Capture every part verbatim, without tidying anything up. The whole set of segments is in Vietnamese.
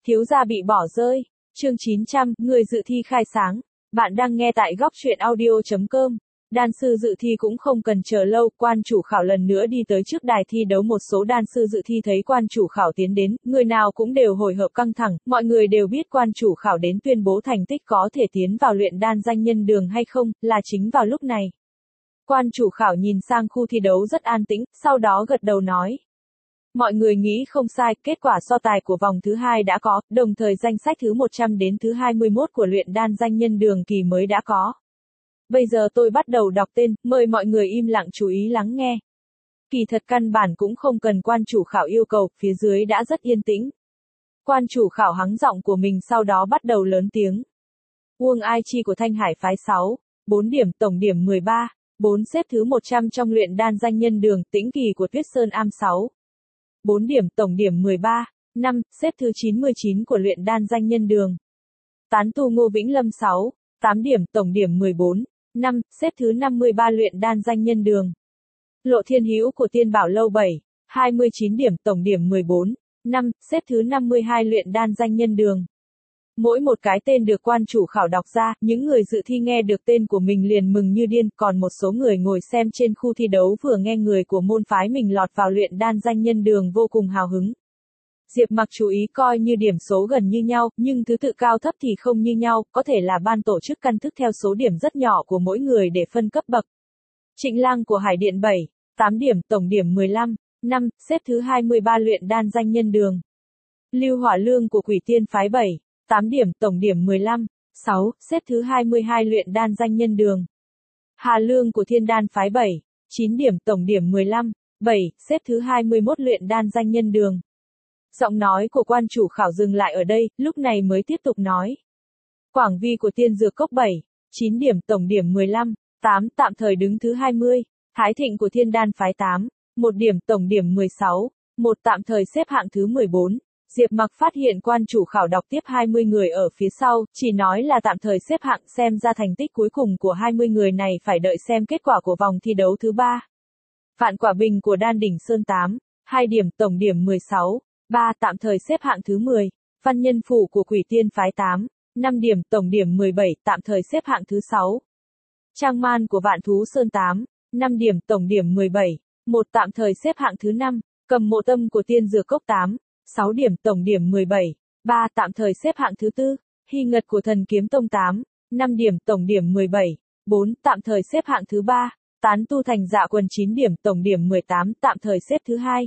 Thiếu gia bị bỏ rơi. Chương chín trăm, người dự thi khai sáng. Bạn đang nghe tại góc truyện audio chấm com. Đan sư dự thi cũng không cần chờ lâu, quan chủ khảo lần nữa đi tới trước đài thi đấu. Một số đan sư dự thi thấy quan chủ khảo tiến đến, người nào cũng đều hồi hộp căng thẳng, mọi người đều biết quan chủ khảo đến tuyên bố thành tích có thể tiến vào luyện đan danh nhân đường hay không, là chính vào lúc này. Quan chủ khảo nhìn sang khu thi đấu rất an tĩnh, sau đó gật đầu nói. Mọi người nghĩ không sai, kết quả so tài của vòng thứ hai đã có, đồng thời danh sách thứ một trăm đến thứ hai mươi mốt của luyện đan danh nhân đường kỳ mới đã có. Bây giờ tôi bắt đầu đọc tên, mời mọi người im lặng chú ý lắng nghe. Kỳ thật căn bản cũng không cần quan chủ khảo yêu cầu, phía dưới đã rất yên tĩnh. Quan chủ khảo hắng giọng của mình sau đó bắt đầu lớn tiếng. Uông Ai Chi của Thanh Hải phái sáu, bốn điểm, tổng điểm mười ba, bốn xếp thứ một trăm trong luyện đan danh nhân đường. Tĩnh Kỳ của Tuyết Sơn Am sáu, bốn điểm, tổng điểm mười ba, năm, xếp thứ chín mươi chín của luyện đan danh nhân đường. Tán tu Ngô Vĩnh Lâm sáu, tám điểm, tổng điểm mười bốn, năm, xếp thứ năm mươi ba luyện đan danh nhân đường. Lộ Thiên Hữu của Tiên Bảo Lâu bảy, hai mươi chín điểm, tổng điểm mười bốn, năm, xếp thứ năm mươi hai luyện đan danh nhân đường. Mỗi một cái tên được quan chủ khảo đọc ra, những người dự thi nghe được tên của mình liền mừng như điên, còn một số người ngồi xem trên khu thi đấu vừa nghe người của môn phái mình lọt vào luyện đan danh nhân đường vô cùng hào hứng. Diệp Mặc chú ý coi như điểm số gần như nhau, nhưng thứ tự cao thấp thì không như nhau, có thể là ban tổ chức căn thức theo số điểm rất nhỏ của mỗi người để phân cấp bậc. Trịnh Lang của Hải Điện bảy, tám điểm, tổng điểm mười lăm, năm, xếp thứ hai mươi ba luyện đan danh nhân đường. Lưu Hỏa Lương của Quỷ Tiên phái bảy, tám điểm, tổng điểm mười lăm, sáu, xếp thứ hai mươi hai luyện đan danh nhân đường. Hà Lương của Thiên Đan phái bảy, chín điểm, tổng điểm mười lăm, bảy, xếp thứ hai mươi mốt luyện đan danh nhân đường. Giọng nói của quan chủ khảo dừng lại ở đây, lúc này mới tiếp tục nói. Quảng Vi của Tiên Dược Cốc bảy, chín điểm, tổng điểm mười lăm, tám, tạm thời đứng thứ hai mươi. Thái Thịnh của Thiên Đan phái tám, một điểm, tổng điểm mười sáu, một, tạm thời xếp hạng thứ mười bốn. Diệp Mặc phát hiện quan chủ khảo đọc tiếp hai mươi người ở phía sau, chỉ nói là tạm thời xếp hạng, xem ra thành tích cuối cùng của hai mươi người này phải đợi xem kết quả của vòng thi đấu thứ ba. Vạn Quả Bình của Đan Đỉnh Sơn tám, hai điểm, tổng điểm mười sáu, ba, tạm thời xếp hạng thứ mười. Văn Nhân Phủ của Quỷ Tiên phái tám, năm điểm, tổng điểm mười bảy, tạm thời xếp hạng thứ sáu. Trang Man của Vạn Thú Sơn tám, năm điểm, tổng điểm mười bảy, một, tạm thời xếp hạng thứ năm. Cầm Mộ Tâm của Tiên Dược Cốc tám, sáu điểm, tổng điểm mười bảy, ba, tạm thời xếp hạng thứ tư. Hy Ngật của Thần Kiếm Tông tám, năm điểm, tổng điểm mười bảy, bốn, tạm thời xếp hạng thứ ba. Tán tu Thành Dạ Quần chín điểm, tổng điểm mười tám, tạm thời xếp thứ hai.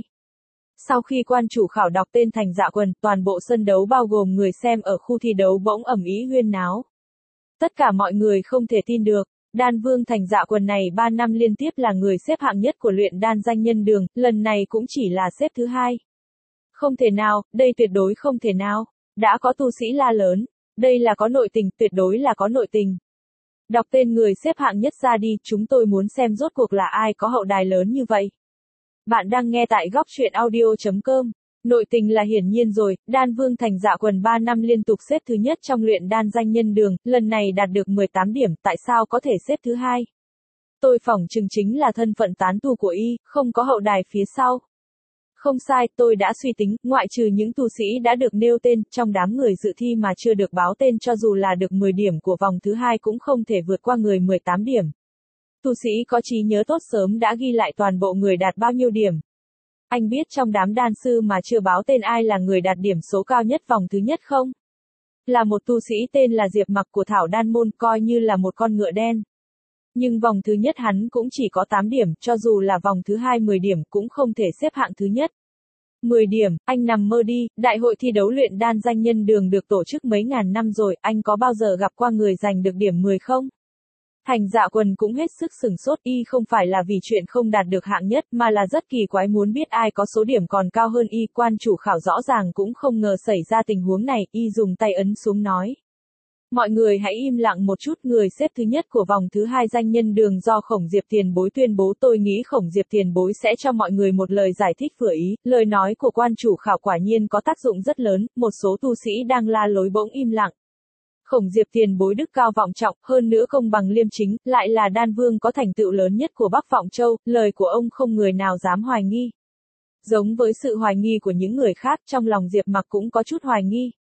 Sau khi quan chủ khảo đọc tên Thành Dạ Quần, toàn bộ sân đấu bao gồm người xem ở khu thi đấu bỗng ầm ĩ huyên náo. Tất cả mọi người không thể tin được, Đan Vương Thành Dạ Quần này ba năm liên tiếp là người xếp hạng nhất của luyện đan danh nhân đường, lần này cũng chỉ là xếp thứ hai. Không thể nào, đây tuyệt đối không thể nào. Đã có tu sĩ la lớn. Đây là có nội tình, tuyệt đối là có nội tình. Đọc tên người xếp hạng nhất ra đi, chúng tôi muốn xem rốt cuộc là ai có hậu đài lớn như vậy. Bạn đang nghe tại góc truyện audio chấm com. Nội tình là hiển nhiên rồi, Đan Vương Thành Dạ Quần ba năm liên tục xếp thứ nhất trong luyện đan danh nhân đường, lần này đạt được mười tám điểm, tại sao có thể xếp thứ hai? Tôi phỏng chừng chính là thân phận tán tu của y, không có hậu đài phía sau. Không sai, tôi đã suy tính, ngoại trừ những tu sĩ đã được nêu tên, trong đám người dự thi mà chưa được báo tên cho dù là được mười điểm của vòng thứ hai cũng không thể vượt qua người mười tám điểm. Tu sĩ có trí nhớ tốt sớm đã ghi lại toàn bộ người đạt bao nhiêu điểm. Anh biết trong đám đan sư mà chưa báo tên ai là người đạt điểm số cao nhất vòng thứ nhất không? Là một tu sĩ tên là Diệp Mặc của Thảo Đan Môn, coi như là một con ngựa đen. Nhưng vòng thứ nhất hắn cũng chỉ có tám điểm, cho dù là vòng thứ hai mười điểm cũng không thể xếp hạng thứ nhất. mười điểm, anh nằm mơ đi, đại hội thi đấu luyện đan danh nhân đường được tổ chức mấy ngàn năm rồi, anh có bao giờ gặp qua người giành được điểm mười không? Thành Dạ Quần cũng hết sức sửng sốt, y không phải là vì chuyện không đạt được hạng nhất mà là rất kỳ quái muốn biết ai có số điểm còn cao hơn y. Quan chủ khảo rõ ràng cũng không ngờ xảy ra tình huống này, y dùng tay ấn xuống nói. Mọi người hãy im lặng một chút, người xếp thứ nhất của vòng thứ hai danh nhân đường do Khổng Diệp Tiền Bối tuyên bố. Tôi nghĩ Khổng Diệp Tiền Bối sẽ cho mọi người một lời giải thích vừa ý, lời nói của quan chủ khảo quả nhiên có tác dụng rất lớn, một số tu sĩ đang la lối bỗng im lặng. Khổng Diệp Tiền Bối đức cao vọng trọng, hơn nữa công bằng liêm chính, lại là đan vương có thành tựu lớn nhất của Bắc Vọng Châu, lời của ông không người nào dám hoài nghi. Giống với sự hoài nghi của những người khác, trong lòng Diệp Mặc cũng có chút hoài nghi.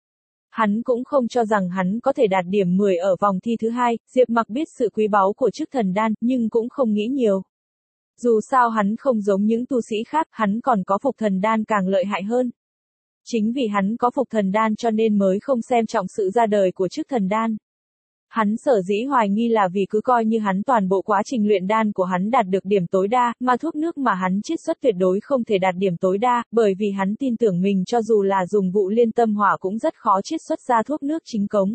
Hắn cũng không cho rằng hắn có thể đạt điểm mười ở vòng thi thứ hai, Diệp Mặc biết sự quý báu của chức thần đan, nhưng cũng không nghĩ nhiều. Dù sao hắn không giống những tu sĩ khác, hắn còn có phục thần đan càng lợi hại hơn. Chính vì hắn có phục thần đan cho nên mới không xem trọng sự ra đời của chức thần đan. Hắn sở dĩ hoài nghi là vì cứ coi như hắn toàn bộ quá trình luyện đan của hắn đạt được điểm tối đa, mà thuốc nước mà hắn chiết xuất tuyệt đối không thể đạt điểm tối đa, bởi vì hắn tin tưởng mình cho dù là dùng vụ liên tâm hỏa cũng rất khó chiết xuất ra thuốc nước chính cống.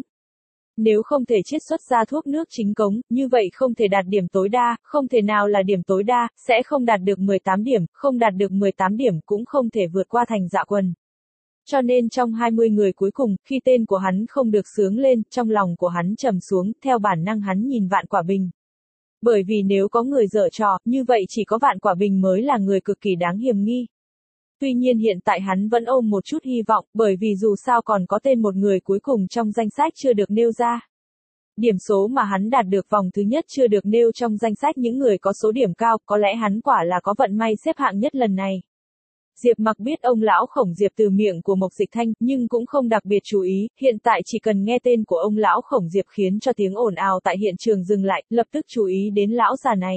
Nếu không thể chiết xuất ra thuốc nước chính cống, như vậy không thể đạt điểm tối đa, không thể nào là điểm tối đa, sẽ không đạt được mười tám điểm, không đạt được mười tám điểm cũng không thể vượt qua Thành Dạ Quần. Cho nên trong hai mươi người cuối cùng, khi tên của hắn không được xướng lên, trong lòng của hắn trầm xuống, theo bản năng hắn nhìn Vạn Quả Bình. Bởi vì nếu có người giở trò, như vậy chỉ có Vạn Quả Bình mới là người cực kỳ đáng hiềm nghi. Tuy nhiên hiện tại hắn vẫn ôm một chút hy vọng, bởi vì dù sao còn có tên một người cuối cùng trong danh sách chưa được nêu ra. Điểm số mà hắn đạt được vòng thứ nhất chưa được nêu trong danh sách những người có số điểm cao, có lẽ hắn quả là có vận may xếp hạng nhất lần này. Diệp Mặc biết ông lão Khổng Diệp từ miệng của Mộc Dịch Thanh, nhưng cũng không đặc biệt chú ý, hiện tại chỉ cần nghe tên của ông lão Khổng Diệp khiến cho tiếng ồn ào tại hiện trường dừng lại, lập tức chú ý đến lão già này.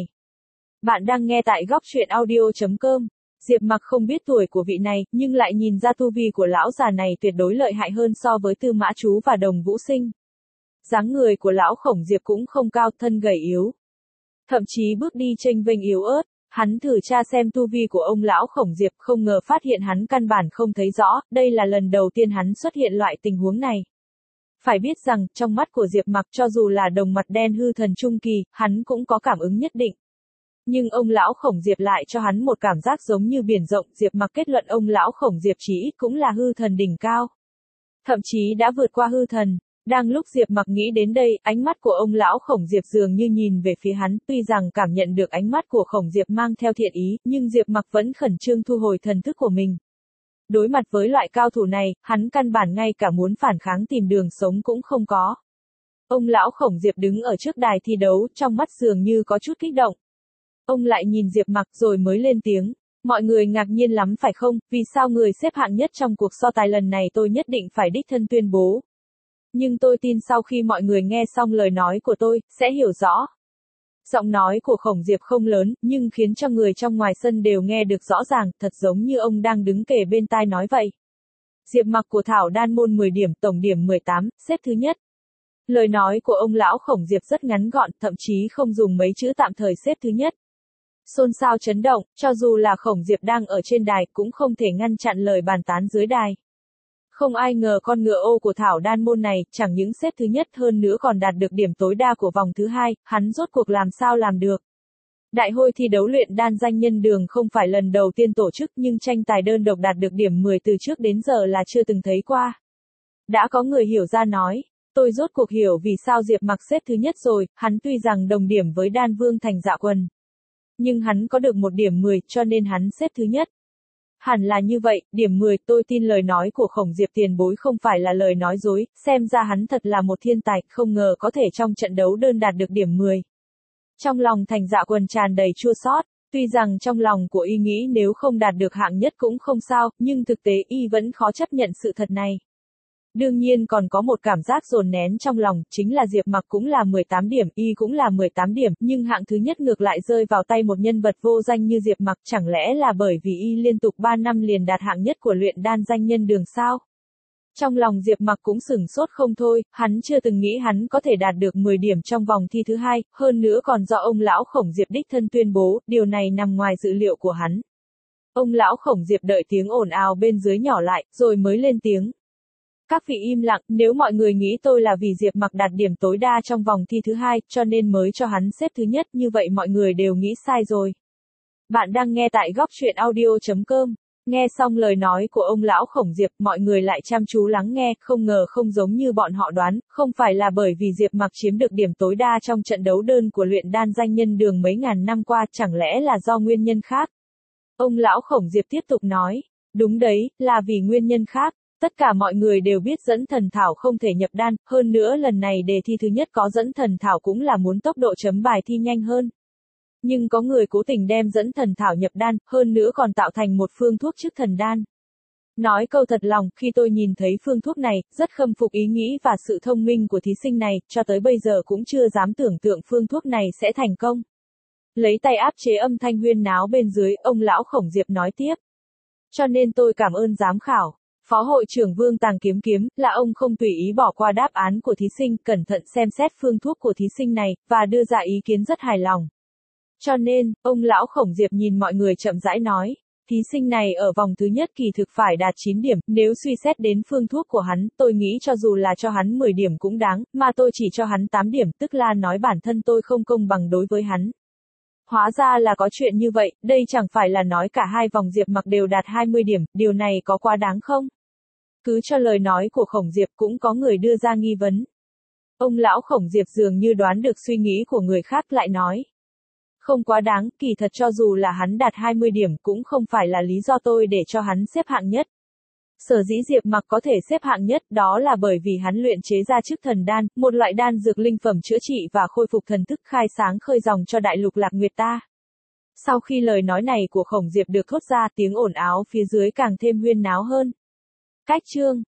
Bạn đang nghe tại góc truyện audio chấm com. Diệp Mặc không biết tuổi của vị này, nhưng lại nhìn ra tu vi của lão già này tuyệt đối lợi hại hơn so với Tư Mã Chú và Đồng Vũ Sinh. Dáng người của lão Khổng Diệp cũng không cao, thân gầy yếu. Thậm chí bước đi chênh vênh yếu ớt. Hắn thử tra xem tu vi của ông lão Khổng Diệp, không ngờ phát hiện hắn căn bản không thấy rõ, đây là lần đầu tiên hắn xuất hiện loại tình huống này. Phải biết rằng, trong mắt của Diệp Mặc cho dù là đồng mặt đen hư thần trung kỳ, hắn cũng có cảm ứng nhất định. Nhưng ông lão Khổng Diệp lại cho hắn một cảm giác giống như biển rộng, Diệp Mặc kết luận ông lão Khổng Diệp chỉ ít cũng là hư thần đỉnh cao. Thậm chí đã vượt qua hư thần. Đang lúc Diệp Mặc nghĩ đến đây, ánh mắt của ông lão Khổng Diệp dường như nhìn về phía hắn, tuy rằng cảm nhận được ánh mắt của Khổng Diệp mang theo thiện ý, nhưng Diệp Mặc vẫn khẩn trương thu hồi thần thức của mình. Đối mặt với loại cao thủ này, hắn căn bản ngay cả muốn phản kháng tìm đường sống cũng không có. Ông lão Khổng Diệp đứng ở trước đài thi đấu, trong mắt dường như có chút kích động. Ông lại nhìn Diệp Mặc rồi mới lên tiếng. Mọi người ngạc nhiên lắm phải không, vì sao người xếp hạng nhất trong cuộc so tài lần này tôi nhất định phải đích thân tuyên bố. Nhưng tôi tin sau khi mọi người nghe xong lời nói của tôi, sẽ hiểu rõ. Giọng nói của Khổng Diệp không lớn, nhưng khiến cho người trong ngoài sân đều nghe được rõ ràng, thật giống như ông đang đứng kề bên tai nói vậy. Diệp Mặc của Thảo Đan môn mười điểm, tổng điểm mười tám, xếp thứ nhất. Lời nói của ông lão Khổng Diệp rất ngắn gọn, thậm chí không dùng mấy chữ tạm thời xếp thứ nhất. Xôn xao chấn động, cho dù là Khổng Diệp đang ở trên đài cũng không thể ngăn chặn lời bàn tán dưới đài. Không ai ngờ con ngựa ô của Thảo Đan môn này, chẳng những xếp thứ nhất hơn nữa còn đạt được điểm tối đa của vòng thứ hai, hắn rốt cuộc làm sao làm được. Đại hội thi đấu luyện đan danh nhân đường không phải lần đầu tiên tổ chức nhưng tranh tài đơn độc đạt được điểm mười từ trước đến giờ là chưa từng thấy qua. Đã có người hiểu ra nói, tôi rốt cuộc hiểu vì sao Diệp Mặc xếp thứ nhất rồi, hắn tuy rằng đồng điểm với Đan Vương Thành Dạ Quần. Nhưng hắn có được một điểm mười cho nên hắn xếp thứ nhất. Hẳn là như vậy, điểm mười, tôi tin lời nói của Khổng Diệp tiền bối không phải là lời nói dối, xem ra hắn thật là một thiên tài, không ngờ có thể trong trận đấu đơn đạt được điểm mười. Trong lòng Thành Dạ Quần tràn đầy chua xót, tuy rằng trong lòng của y nghĩ nếu không đạt được hạng nhất cũng không sao, nhưng thực tế y vẫn khó chấp nhận sự thật này. Đương nhiên còn có một cảm giác dồn nén trong lòng, chính là Diệp Mặc cũng là mười tám điểm, y cũng là mười tám điểm, nhưng hạng thứ nhất ngược lại rơi vào tay một nhân vật vô danh như Diệp Mặc, chẳng lẽ là bởi vì y liên tục ba năm liền đạt hạng nhất của luyện đan danh nhân đường sao? Trong lòng Diệp Mặc cũng sửng sốt không thôi, hắn chưa từng nghĩ hắn có thể đạt được mười điểm trong vòng thi thứ hai, hơn nữa còn do ông lão Khổng Diệp đích thân tuyên bố, điều này nằm ngoài dự liệu của hắn. Ông lão Khổng Diệp đợi tiếng ồn ào bên dưới nhỏ lại, rồi mới lên tiếng. Các vị im lặng, nếu mọi người nghĩ tôi là vì Diệp Mặc đạt điểm tối đa trong vòng thi thứ hai, cho nên mới cho hắn xếp thứ nhất, như vậy mọi người đều nghĩ sai rồi. Bạn đang nghe tại góc truyện audio chấm com. Nghe xong lời nói của ông lão Khổng Diệp, mọi người lại chăm chú lắng nghe, không ngờ không giống như bọn họ đoán, không phải là bởi vì Diệp Mặc chiếm được điểm tối đa trong trận đấu đơn của luyện đan danh nhân đường mấy ngàn năm qua, chẳng lẽ là do nguyên nhân khác. Ông lão Khổng Diệp tiếp tục nói, đúng đấy, là vì nguyên nhân khác. Tất cả mọi người đều biết dẫn thần thảo không thể nhập đan, hơn nữa lần này đề thi thứ nhất có dẫn thần thảo cũng là muốn tốc độ chấm bài thi nhanh hơn. Nhưng có người cố tình đem dẫn thần thảo nhập đan, hơn nữa còn tạo thành một phương thuốc chức thần đan. Nói câu thật lòng, khi tôi nhìn thấy phương thuốc này, rất khâm phục ý nghĩ và sự thông minh của thí sinh này, cho tới bây giờ cũng chưa dám tưởng tượng phương thuốc này sẽ thành công. Lấy tay áp chế âm thanh huyên náo bên dưới, ông lão Khổng Diệp nói tiếp. Cho nên tôi cảm ơn giám khảo. Phó hội trưởng Vương Tàng Kiếm Kiếm, là ông không tùy ý bỏ qua đáp án của thí sinh, cẩn thận xem xét phương thuốc của thí sinh này, và đưa ra ý kiến rất hài lòng. Cho nên, ông lão Khổng Diệp nhìn mọi người chậm rãi nói. Thí sinh này ở vòng thứ nhất kỳ thực phải đạt chín điểm, nếu suy xét đến phương thuốc của hắn, tôi nghĩ cho dù là cho hắn mười điểm cũng đáng, mà tôi chỉ cho hắn tám điểm, tức là nói bản thân tôi không công bằng đối với hắn. Hóa ra là có chuyện như vậy, đây chẳng phải là nói cả hai vòng Diệp Mặc đều đạt hai mươi điểm, điều này có quá đáng không? Cứ cho lời nói của Khổng Diệp cũng có người đưa ra nghi vấn. Ông lão Khổng Diệp dường như đoán được suy nghĩ của người khác lại nói. Không quá đáng, kỳ thật cho dù là hắn đạt hai mươi điểm cũng không phải là lý do tôi để cho hắn xếp hạng nhất. Sở dĩ Diệp Mặc có thể xếp hạng nhất đó là bởi vì hắn luyện chế ra chức thần đan, một loại đan dược linh phẩm chữa trị và khôi phục thần thức khai sáng khơi dòng cho đại lục Lạc Nguyệt ta. Sau khi lời nói này của Khổng Diệp được thốt ra, tiếng ồn ào phía dưới càng thêm huyên náo hơn. Cách chương